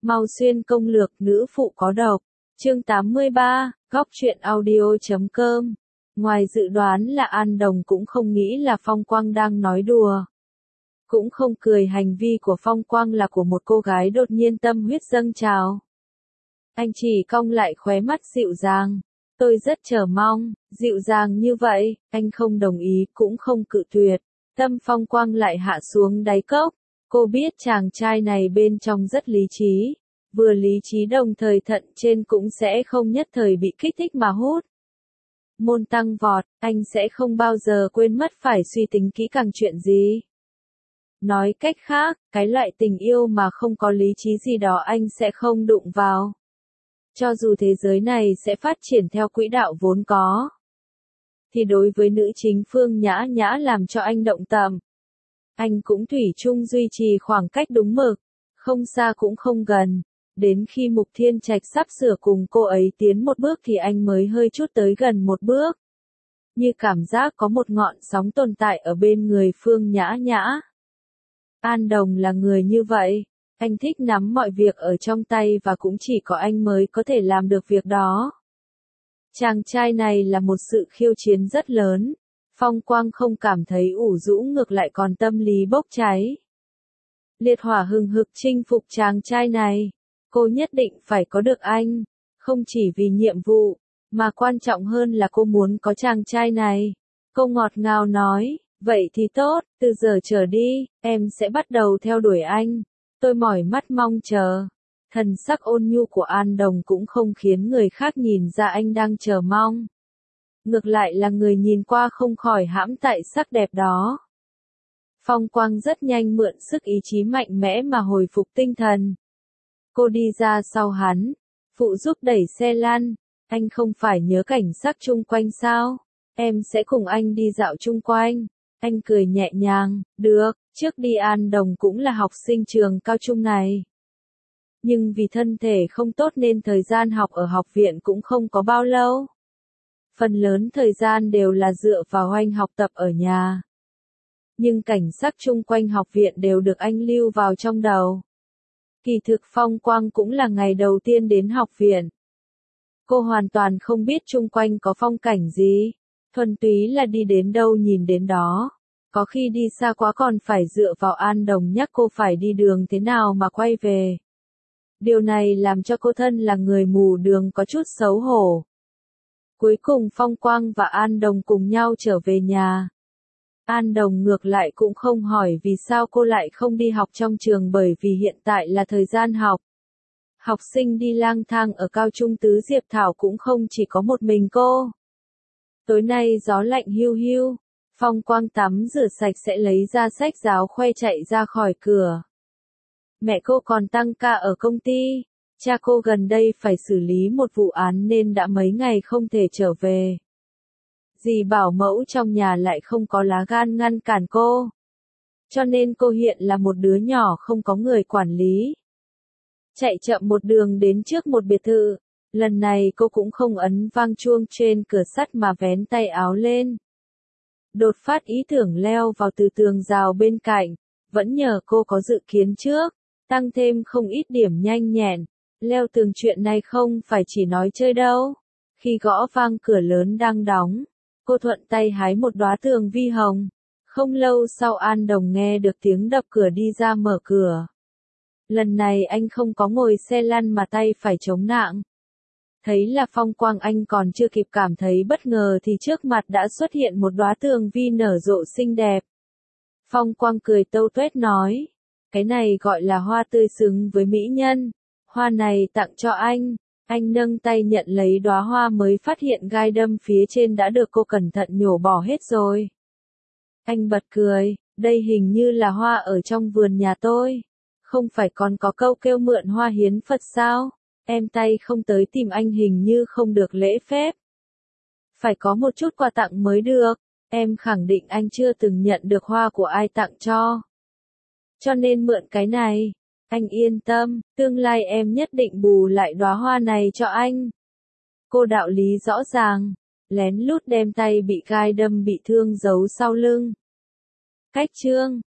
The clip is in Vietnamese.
Mau xuyên công lược nữ phụ có độc. Chương 83, góc truyện audio.com. Ngoài dự đoán là An Đồng cũng không nghĩ là Phong Quang đang nói đùa. Cũng không cười hành vi của Phong Quang là của một cô gái đột nhiên tâm huyết dâng trào. Anh chỉ cong lại khóe mắt dịu dàng. Tôi rất chờ mong, dịu dàng như vậy, anh không đồng ý cũng không cự tuyệt. Tâm Phong Quang lại hạ xuống đáy cốc. Cô biết chàng trai này bên trong rất lý trí. Vừa lý trí đồng thời thận trên cũng sẽ không nhất thời bị kích thích mà hút. Môn tăng vọt, anh sẽ không bao giờ quên mất phải suy tính kỹ càng chuyện gì. Nói cách khác, cái loại tình yêu mà không có lý trí gì đó anh sẽ không đụng vào. Cho dù thế giới này sẽ phát triển theo quỹ đạo vốn có. Thì đối với nữ chính Phương Nhã Nhã làm cho anh động tâm. Anh cũng thủy chung duy trì khoảng cách đúng mực, không xa cũng không gần. Đến khi Mục Thiên Trạch sắp sửa cùng cô ấy tiến một bước thì anh mới hơi chút tới gần một bước. Như cảm giác có một ngọn sóng tồn tại ở bên người Phương Nhã Nhã. An Đồng là người như vậy. Anh thích nắm mọi việc ở trong tay và cũng chỉ có anh mới có thể làm được việc đó. Chàng trai này là một sự khiêu chiến rất lớn. Phong Quang không cảm thấy ủ rũ ngược lại còn tâm lý bốc cháy. Liệt hỏa hừng hực chinh phục chàng trai này. Cô nhất định phải có được anh. Không chỉ vì nhiệm vụ, mà quan trọng hơn là cô muốn có chàng trai này. Cô ngọt ngào nói, vậy thì tốt, từ giờ trở đi, em sẽ bắt đầu theo đuổi anh. Tôi mỏi mắt mong chờ. Thần sắc ôn nhu của An Đồng cũng không khiến người khác nhìn ra anh đang chờ mong. Ngược lại là người nhìn qua không khỏi hãm tại sắc đẹp đó. Phong Quang rất nhanh mượn sức ý chí mạnh mẽ mà hồi phục tinh thần. Cô đi ra sau hắn, phụ giúp đẩy xe lăn. Anh không phải nhớ cảnh sắc chung quanh sao? Em sẽ cùng anh đi dạo chung quanh. Anh cười nhẹ nhàng, được, trước đi An Đồng cũng là học sinh trường cao trung này. Nhưng vì thân thể không tốt nên thời gian học ở học viện cũng không có bao lâu. Phần lớn thời gian đều là dựa vào anh học tập ở nhà. Nhưng cảnh sắc chung quanh học viện đều được anh lưu vào trong đầu. Kỳ thực Phong Quang cũng là ngày đầu tiên đến học viện. Cô hoàn toàn không biết chung quanh có phong cảnh gì. Thuần túy là đi đến đâu nhìn đến đó. Có khi đi xa quá còn phải dựa vào An Đồng nhắc cô phải đi đường thế nào mà quay về. Điều này làm cho cô thân là người mù đường có chút xấu hổ. Cuối cùng Phong Quang và An Đồng cùng nhau trở về nhà. An Đồng ngược lại cũng không hỏi vì sao cô lại không đi học trong trường bởi vì hiện tại là thời gian học. Học sinh đi lang thang ở cao trung Tứ Diệp Thảo cũng không chỉ có một mình cô. Tối nay gió lạnh hiu hiu. Phong Quang tắm rửa sạch sẽ lấy ra sách giáo khoe chạy ra khỏi cửa. Mẹ cô còn tăng ca ở công ty. Cha cô gần đây phải xử lý một vụ án nên đã mấy ngày không thể trở về. Dì bảo mẫu trong nhà lại không có lá gan ngăn cản cô. Cho nên cô hiện là một đứa nhỏ không có người quản lý. Chạy chậm một đường đến trước một biệt thự. Lần này cô cũng không ấn vang chuông trên cửa sắt mà vén tay áo lên. Đột phát ý tưởng leo vào từ tường rào bên cạnh. Vẫn nhờ cô có dự kiến trước. Tăng thêm không ít điểm nhanh nhẹn. Leo tường chuyện này không phải chỉ nói chơi đâu. Khi gõ vang cửa lớn đang đóng. Cô thuận tay hái một đóa tường vi hồng. Không lâu sau An Đồng nghe được tiếng đập cửa đi ra mở cửa. Lần này anh không có ngồi xe lăn mà tay phải chống nạng. Thấy là Phong Quang anh còn chưa kịp cảm thấy bất ngờ thì trước mặt đã xuất hiện một đóa tường vi nở rộ xinh đẹp. Phong Quang cười tâu tuét nói. Cái này gọi là hoa tươi xứng với mỹ nhân. Hoa này tặng cho anh. Anh nâng tay nhận lấy đóa hoa mới phát hiện gai đâm phía trên đã được cô cẩn thận nhổ bỏ hết rồi. Anh bật cười, đây hình như là hoa ở trong vườn nhà tôi. Không phải còn có câu kêu mượn hoa hiến Phật sao? Em tay không tới tìm anh hình như không được lễ phép. Phải có một chút quà tặng mới được. Em khẳng định anh chưa từng nhận được hoa của ai tặng cho. Cho nên mượn cái này. Anh yên tâm, tương lai em nhất định bù lại đóa hoa này cho anh. Cô đạo lý rõ ràng, lén lút đem tay bị gai đâm bị thương giấu sau lưng. Cách chương